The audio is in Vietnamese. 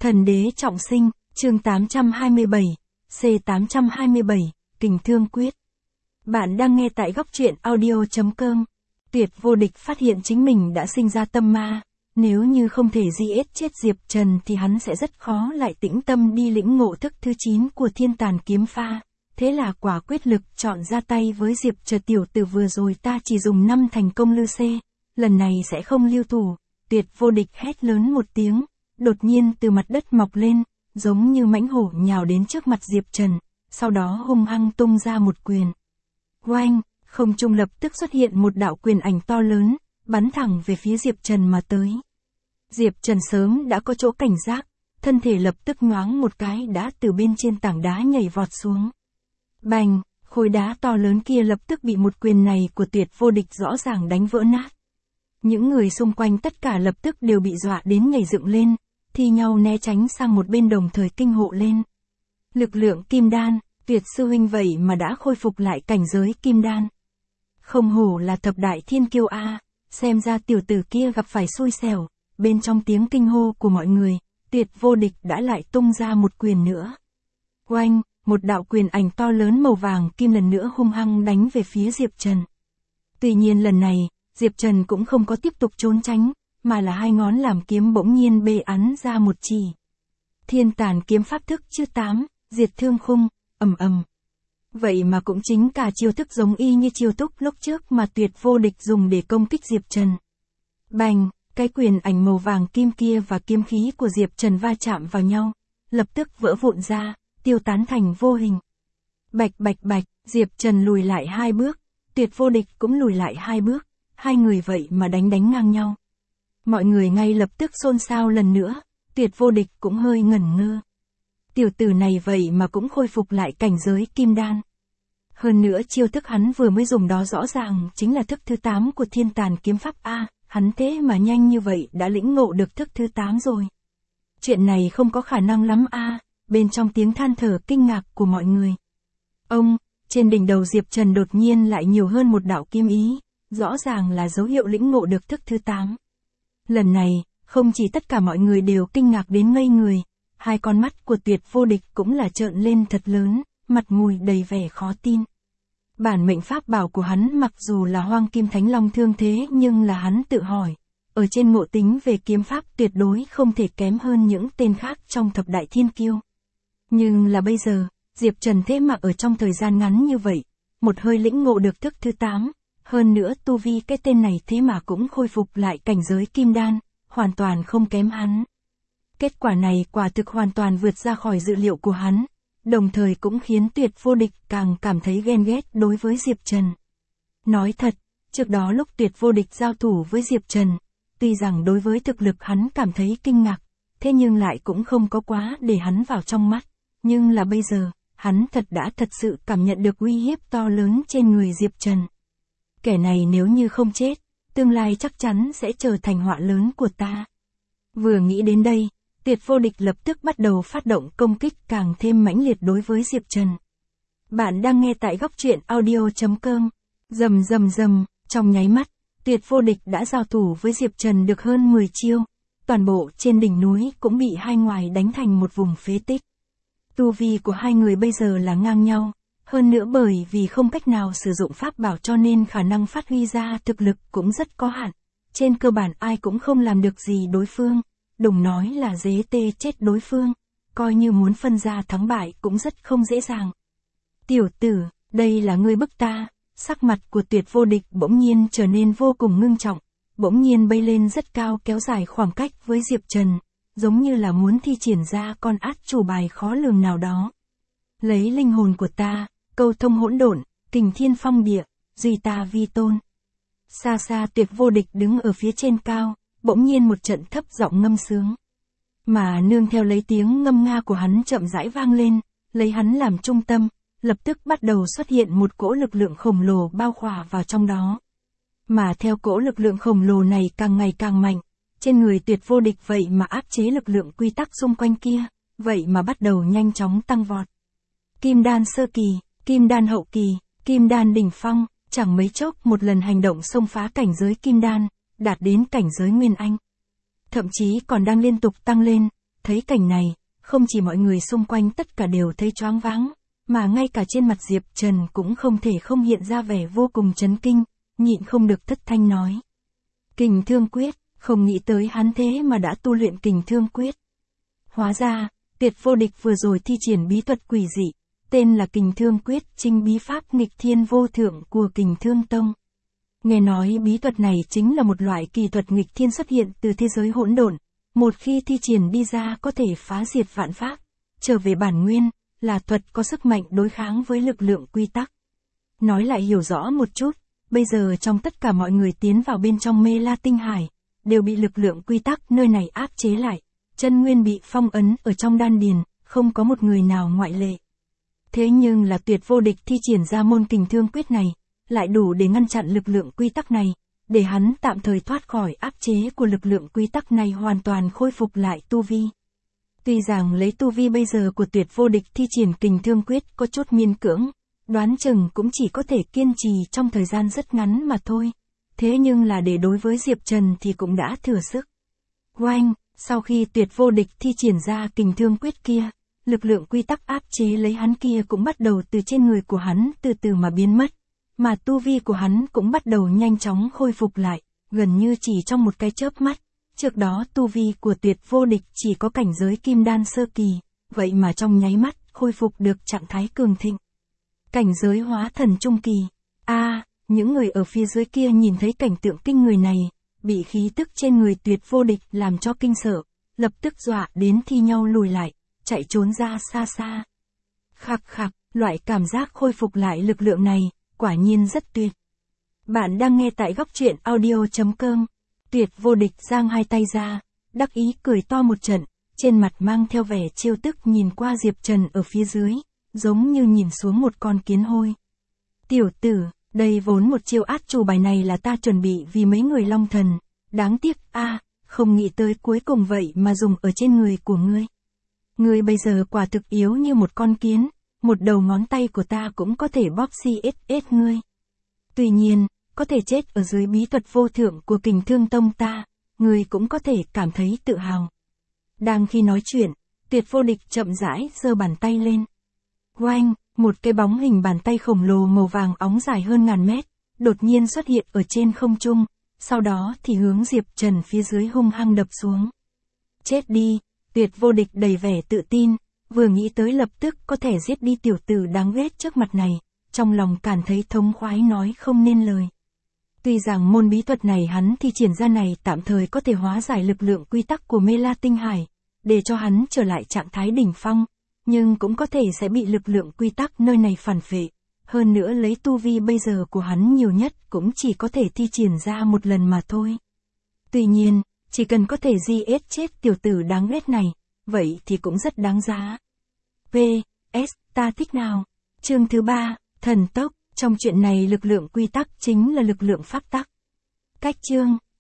Thần đế trọng sinh, chương 827, C827, Kình Thương Quyết. Bạn đang nghe tại góc truyện audio.com. Tuyệt vô địch phát hiện chính mình đã sinh ra tâm ma. Nếu như không thể giết chết Diệp Trần thì hắn sẽ rất khó lại tĩnh tâm đi lĩnh ngộ thức thứ 9 của Thiên Tàn Kiếm Pha. Thế là quả quyết lực chọn ra tay với Diệp Trần. Tiểu tử vừa rồi ta chỉ dùng 5 thành công lư xê, lần này sẽ không lưu thủ. Tuyệt vô địch hét lớn một tiếng, đột nhiên từ mặt đất mọc lên, giống như mãnh hổ nhào đến trước mặt Diệp Trần, sau đó hung hăng tung ra một quyền. Oanh, không trung lập tức xuất hiện một đạo quyền ảnh to lớn, bắn thẳng về phía Diệp Trần mà tới. Diệp Trần sớm đã có chỗ cảnh giác, thân thể lập tức nhoáng một cái đã từ bên trên tảng đá nhảy vọt xuống. Bành, khối đá to lớn kia lập tức bị một quyền này của tuyệt vô địch rõ ràng đánh vỡ nát. Những người xung quanh tất cả lập tức đều bị dọa đến nhảy dựng lên, thi nhau né tránh sang một bên đồng thời kinh hộ lên. Lực lượng kim đan, Tuyệt sư huynh vậy mà đã khôi phục lại cảnh giới kim đan. Không hổ là thập đại thiên kiêu a, xem ra tiểu tử kia gặp phải xui xẻo. Bên trong tiếng kinh hô của mọi người, Tuyệt vô địch đã lại tung ra một quyền nữa. Oanh, một đạo quyền ảnh to lớn màu vàng kim lần nữa hung hăng đánh về phía Diệp Trần. Tuy nhiên lần này, Diệp Trần cũng không có tiếp tục trốn tránh, mà là hai ngón làm kiếm bỗng nhiên bê ắn ra một chỉ. Thiên Tàn Kiếm Pháp thức thứ 8, Diệt Thương Khung, ầm ầm. Vậy mà cũng chính cả chiêu thức giống y như chiêu thức lúc trước mà Tuyệt vô địch dùng để công kích Diệp Trần. Bành, cái quyền ảnh màu vàng kim kia và kiếm khí của Diệp Trần va chạm vào nhau, lập tức vỡ vụn ra, tiêu tán thành vô hình. Bạch bạch bạch, Diệp Trần lùi lại 2 bước, Tuyệt vô địch cũng lùi lại 2 bước, hai người vậy mà đánh ngang nhau. Mọi người ngay lập tức xôn xao lần nữa, Tuyệt vô địch cũng hơi ngẩn ngơ. Tiểu tử này vậy mà cũng khôi phục lại cảnh giới kim đan. Hơn nữa chiêu thức hắn vừa mới dùng đó rõ ràng chính là thức thứ 8 của Thiên Tàn Kiếm Pháp A, hắn thế mà nhanh như vậy đã lĩnh ngộ được thức thứ 8 rồi. Chuyện này không có khả năng lắm a, bên trong tiếng than thở kinh ngạc của mọi người. Ông, trên đỉnh đầu Diệp Trần đột nhiên lại nhiều hơn một đạo kim ý, rõ ràng là dấu hiệu lĩnh ngộ được thức thứ 8. Lần này, không chỉ tất cả mọi người đều kinh ngạc đến ngây người, hai con mắt của Tuyệt vô địch cũng là trợn lên thật lớn, mặt mùi đầy vẻ khó tin. Bản mệnh pháp bảo của hắn mặc dù là Hoang Kim Thánh Long Thương thế nhưng là hắn tự hỏi, ở trên ngộ tính về kiếm pháp tuyệt đối không thể kém hơn những tên khác trong thập đại thiên kiêu. Nhưng là bây giờ, Diệp Trần thế mà ở trong thời gian ngắn như vậy, một hơi lĩnh ngộ được thức thứ 8, hơn nữa tu vi cái tên này thế mà cũng khôi phục lại cảnh giới kim đan, hoàn toàn không kém hắn. Kết quả này quả thực hoàn toàn vượt ra khỏi dự liệu của hắn, đồng thời cũng khiến Tuyệt vô địch càng cảm thấy ghen ghét đối với Diệp Trần. Nói thật, trước đó lúc Tuyệt vô địch giao thủ với Diệp Trần, tuy rằng đối với thực lực hắn cảm thấy kinh ngạc, thế nhưng lại cũng không có quá để hắn vào trong mắt, nhưng là bây giờ, hắn đã thật sự cảm nhận được uy hiếp to lớn trên người Diệp Trần. Kẻ này nếu như không chết, tương lai chắc chắn sẽ trở thành họa lớn của ta. Vừa nghĩ đến đây, Tuyệt vô địch lập tức bắt đầu phát động công kích càng thêm mãnh liệt đối với Diệp Trần. Bạn đang nghe tại góc truyện audio.com. Rầm rầm rầm, trong nháy mắt, Tuyệt vô địch đã giao thủ với Diệp Trần được hơn 10 chiêu, toàn bộ trên đỉnh núi cũng bị hai ngoài đánh thành một vùng phế tích. Tu vi của hai người bây giờ là ngang nhau, hơn nữa bởi vì không cách nào sử dụng pháp bảo cho nên khả năng phát huy ra thực lực cũng rất có hạn. Trên cơ bản ai cũng không làm được gì đối phương, đừng nói là dế tê chết đối phương, coi như muốn phân ra thắng bại cũng rất không dễ dàng. Tiểu tử, đây là ngươi bức ta. Sắc mặt của Tuyệt vô địch bỗng nhiên trở nên vô cùng ngưng trọng, bỗng nhiên bay lên rất cao kéo dài khoảng cách với Diệp Trần, giống như là muốn thi triển ra con át chủ bài khó lường nào đó. Lấy linh hồn của ta, câu thông hỗn độn, kình thiên phong địa, duy ta vi tôn. Xa xa Tuyệt vô địch đứng ở phía trên cao, bỗng nhiên một trận thấp giọng ngâm sướng. Mà nương theo lấy tiếng ngâm nga của hắn chậm rãi vang lên, lấy hắn làm trung tâm, lập tức bắt đầu xuất hiện một cỗ lực lượng khổng lồ bao khỏa vào trong đó. Mà theo cỗ lực lượng khổng lồ này càng ngày càng mạnh, trên người Tuyệt vô địch vậy mà áp chế lực lượng quy tắc xung quanh kia, vậy mà bắt đầu nhanh chóng tăng vọt. Kim đan sơ kỳ, kim đan hậu kỳ, kim đan đỉnh phong, chẳng mấy chốc một lần hành động xông phá cảnh giới kim đan, đạt đến cảnh giới nguyên anh. Thậm chí còn đang liên tục tăng lên, Thấy cảnh này, không chỉ mọi người xung quanh tất cả đều thấy choáng váng, mà ngay cả trên mặt Diệp Trần cũng không thể không hiện ra vẻ vô cùng chấn kinh, nhịn không được thất thanh nói. Kình Thương Quyết, không nghĩ tới hắn thế mà đã tu luyện Kình Thương Quyết. Hóa ra, Tuyệt Vô Địch vừa rồi thi triển bí thuật quỷ dị, tên là Kình Thương Quyết, chính bí pháp nghịch thiên vô thượng của Kình Thương Tông. Nghe nói bí thuật này chính là một loại kỳ thuật nghịch thiên xuất hiện từ thế giới hỗn độn, một khi thi triển đi ra có thể phá diệt vạn pháp, trở về bản nguyên, là thuật có sức mạnh đối kháng với lực lượng quy tắc. Nói lại hiểu rõ một chút, bây giờ trong tất cả mọi người tiến vào bên trong Mê La Tinh Hải, đều bị lực lượng quy tắc nơi này áp chế lại, chân nguyên bị phong ấn ở trong đan điền, không có một người nào ngoại lệ. Thế nhưng là Tuyệt Vô Địch thi triển ra môn Kình Thương Quyết này, lại đủ để ngăn chặn lực lượng quy tắc này, để hắn tạm thời thoát khỏi áp chế của lực lượng quy tắc này, hoàn toàn khôi phục lại tu vi. Tuy rằng lấy tu vi bây giờ của Tuyệt Vô Địch thi triển Kình Thương Quyết có chút miễn cưỡng, đoán chừng cũng chỉ có thể kiên trì trong thời gian rất ngắn mà thôi. Thế nhưng là để đối với Diệp Trần thì cũng đã thừa sức. Oanh, sau khi Tuyệt Vô Địch thi triển ra Kình Thương Quyết kia, lực lượng quy tắc áp chế lấy hắn kia cũng bắt đầu từ trên người của hắn từ từ mà biến mất, mà tu vi của hắn cũng bắt đầu nhanh chóng khôi phục lại, gần như chỉ trong một cái chớp mắt. Trước đó tu vi của Tuyệt Vô Địch chỉ có cảnh giới kim đan sơ kỳ, vậy mà trong nháy mắt khôi phục được trạng thái cường thịnh. Cảnh giới hóa thần trung kỳ. Những người ở phía dưới kia nhìn thấy cảnh tượng kinh người này, bị khí tức trên người Tuyệt Vô Địch làm cho kinh sợ, lập tức dọa đến thi nhau lùi lại, chạy trốn ra xa xa. Khạc khạc, loại cảm giác khôi phục lại lực lượng này, quả nhiên rất tuyệt. Bạn đang nghe tại góc truyện audio.com. Tuyệt Vô Địch giang hai tay ra, đắc ý cười to một trận, trên mặt mang theo vẻ trêu tức nhìn qua Diệp Trần ở phía dưới, giống như nhìn xuống một con kiến hôi. Tiểu tử, đây vốn một chiêu át chủ bài này là ta chuẩn bị vì mấy người Long Thần, đáng tiếc không nghĩ tới cuối cùng vậy mà dùng ở trên người của ngươi. Ngươi bây giờ quả thực yếu như một con kiến, một đầu ngón tay của ta cũng có thể bóp xít ngươi. Tuy nhiên, có thể chết ở dưới bí thuật vô thượng của Kình Thương Tông ta, ngươi cũng có thể cảm thấy tự hào. Đang khi nói chuyện, Tuyệt Vô Địch chậm rãi giơ bàn tay lên. Oanh, một cái bóng hình bàn tay khổng lồ màu vàng óng dài hơn ngàn mét, đột nhiên xuất hiện ở trên không trung, sau đó thì hướng Diệp Trần phía dưới hung hăng đập xuống. Chết đi, Tuyệt Vô Địch đầy vẻ tự tin, vừa nghĩ tới lập tức có thể giết đi tiểu tử đáng ghét trước mặt này, trong lòng cảm thấy thống khoái nói không nên lời. Tuy rằng môn bí thuật này hắn thi triển ra này tạm thời có thể hóa giải lực lượng quy tắc của Mê La Tinh Hải, để cho hắn trở lại trạng thái đỉnh phong, nhưng cũng có thể sẽ bị lực lượng quy tắc nơi này phản phệ. Hơn nữa lấy tu vi bây giờ của hắn nhiều nhất cũng chỉ có thể thi triển ra một lần mà thôi. Tuy nhiên, chỉ cần có thể giết chết tiểu tử đáng ghét này, vậy thì cũng rất đáng giá. PS, ta thích nào? Chương thứ 3, thần tốc. Trong chuyện này lực lượng quy tắc chính là lực lượng pháp tắc. Cách chương